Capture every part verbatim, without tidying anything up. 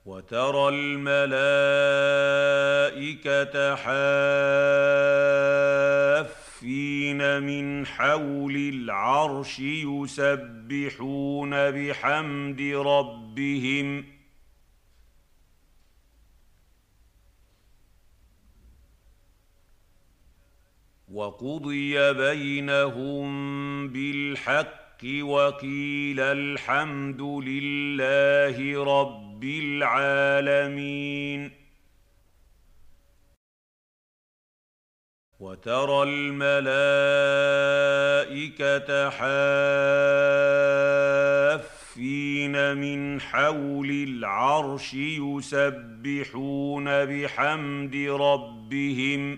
وترى الملائكة حافين من حول العرش يسبحون بحمد ربهم وقضي بينهم بالحق وقيل الحمد لله رب العالمين. وترى الملائكة حافين من حول العرش يسبحون بحمد ربهم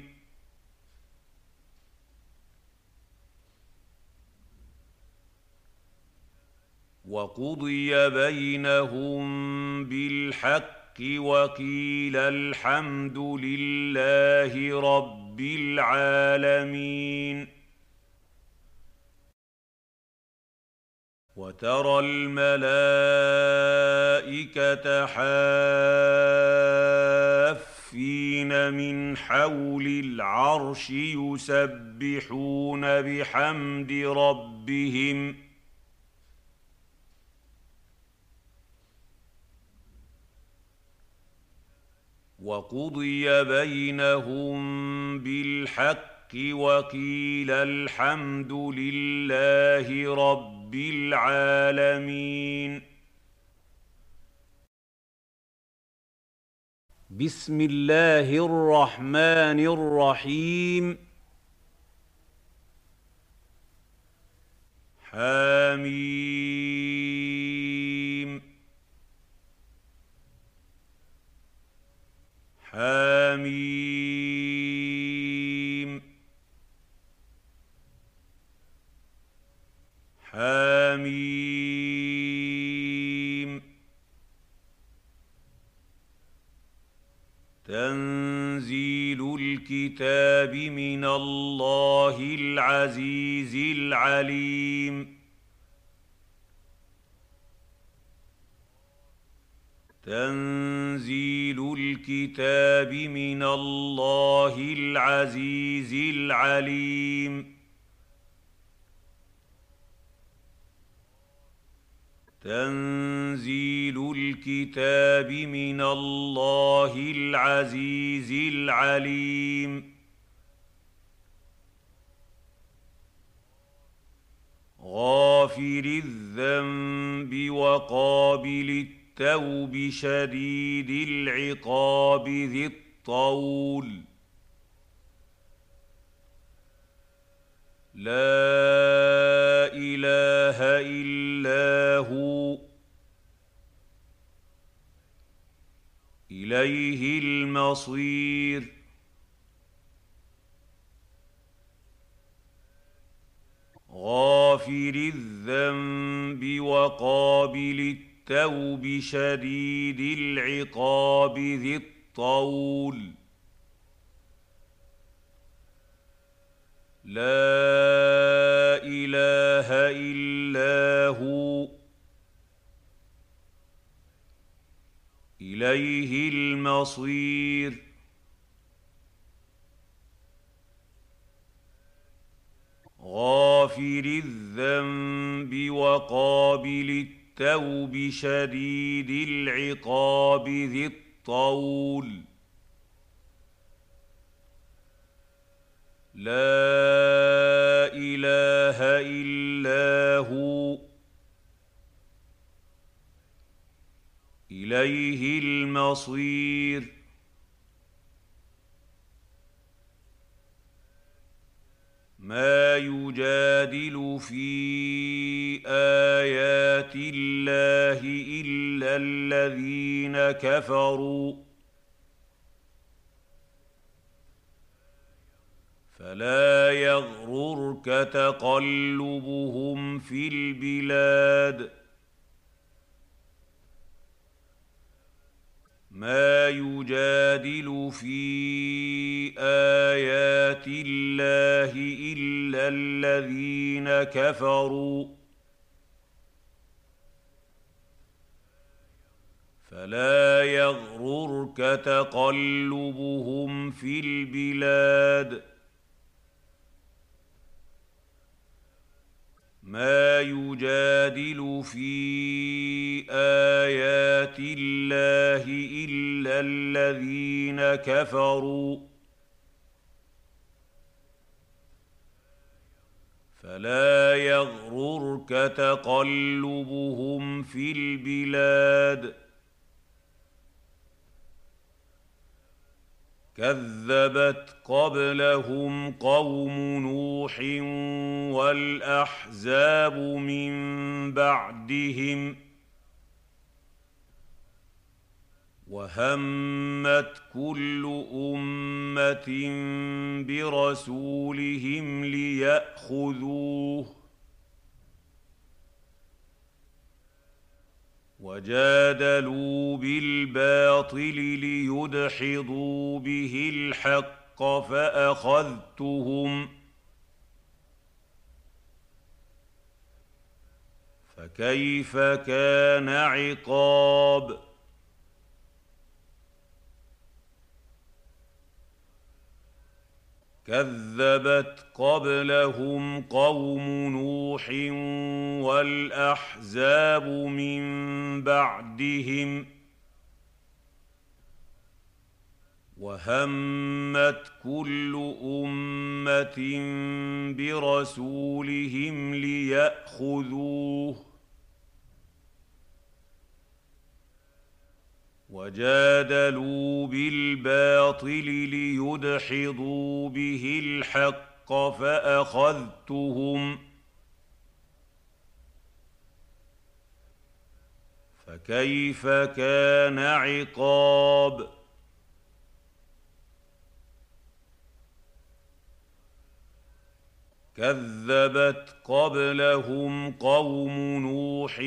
وقضي بينهم بالحق وقيل الحمد لله رب العالمين. وترى الملائكة حافين من حول العرش يسبحون بحمد ربهم وقضي بينهم بالحق وقيل الحمد لله رب العالمين. بسم الله الرحمن الرحيم. حميم حميم حميم تنزيل الكتاب من الله العزيز العليم. تنزيل الكتاب من الله العزيز العليم. تنزيل الكتاب من الله العزيز العليم. غافر الذنب وقابل التوب شديد العقاب ذي الطول لا إله إلا هو إليه المصير. غافر الذنب وقابل التوب شديد العقاب ذي الطول لا إله إلا هو إليه المصير. غافر الذنب وقابل التوب شديد العقاب ذي الطول لا إله إلا هو إليه المصير. ما يجادل في آيات الله إلا الذين كفروا فلا يغررك تقلبهم في البلاد. ما يجادل في آيات الله إلا الذين كفروا فلا يغررك تقلبهم في البلاد ما يجادل في آيات الله إلا الذين كفروا فلا يغررك تقلبهم في البلاد كذبت قبلهم قوم نوح والأحزاب من بعدهم وهمت كل أمة برسولهم ليأخذوه وجادلوا بالباطل ليدحضوا به الحق فأخذتهم فكيف كان عقاب كذبت قبلهم قوم نوح والأحزاب من بعدهم وهمت كل أمة برسولهم ليأخذوه وجادلوا بالباطل ليدحضوا به الحق فأخذتهم فكيف كان عقاب كذبت قبلهم قوم نوح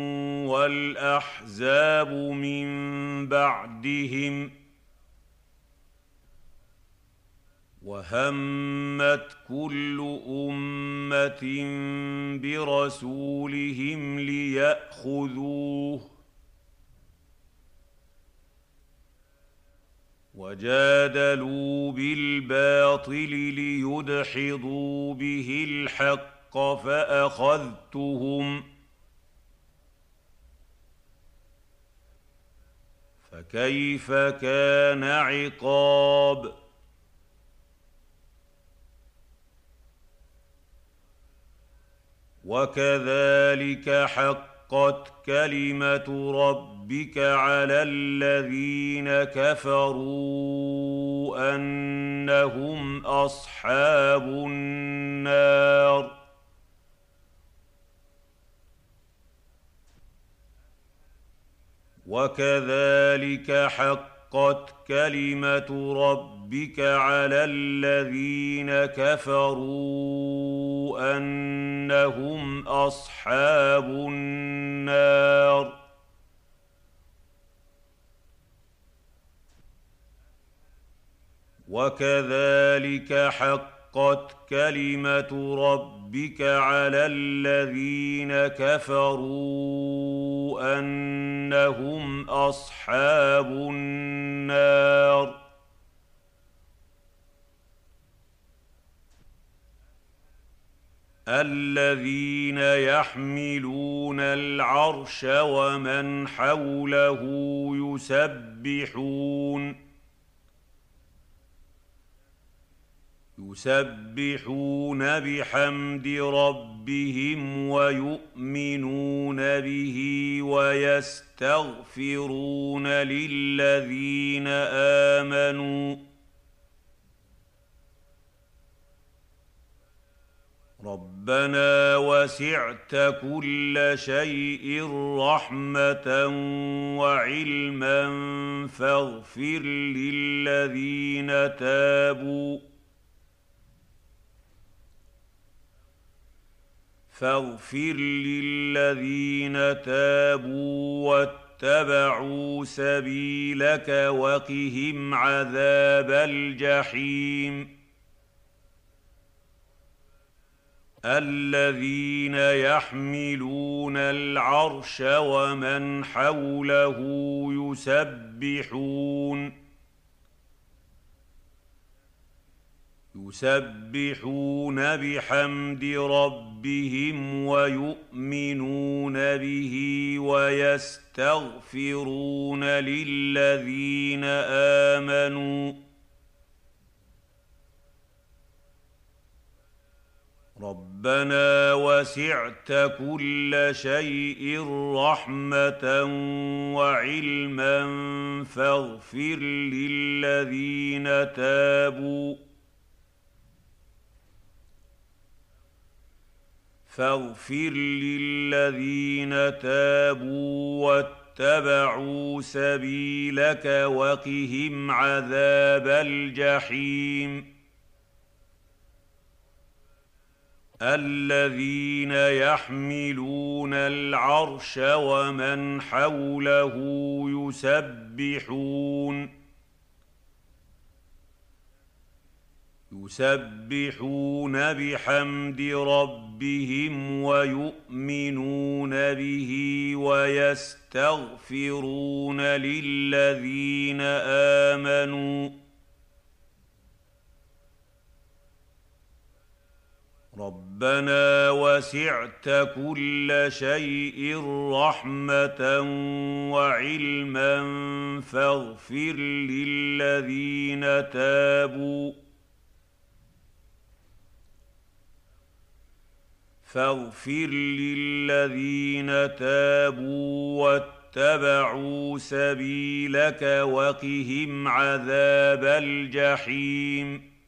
والأحزاب من بعدهم وهمت كل أمة برسولهم ليأخذوه وجادلوا بالباطل ليدحضوا به الحق فأخذتهم فكيف كان عقاب وكذلك حقت كلمة ربك على الذين كفروا أنهم أصحاب النار وكذلك حقت كلمة ربك على الذين كفروا أنهم أصحاب النار وكذلك حقت كلمة ربك على الذين كفروا أنهم أصحاب النار الذين يحملون العرش ومن حوله يسبحون يسبحون بحمد ربهم ويؤمنون به ويستغفرون للذين آمنوا ربنا وسعت كل شيء رحمة وعلما فاغفر للذين تابوا فاغفر للذين تابوا واتبعوا سبيلك وقهم عذاب الجحيم الذين يحملون العرش ومن حوله يسبحون يسبحون بحمد ربهم ويؤمنون به ويستغفرون للذين آمنوا ربنا وسعت كل شيء رحمة وعلما فاغفر للذين تابوا فاغفر للذين تابوا واتبعوا سبيلك وقهم عذاب الجحيم الذين يحملون العرش ومن حوله يسبحون يسبحون بحمد ربهم ويؤمنون به ويستغفرون للذين آمنوا ربنا وسعت كل شيء رحمة وعلما فاغفر للذين تابوا فاغفر للذين تابوا واتبعوا سبيلك وقهم عذاب الجحيم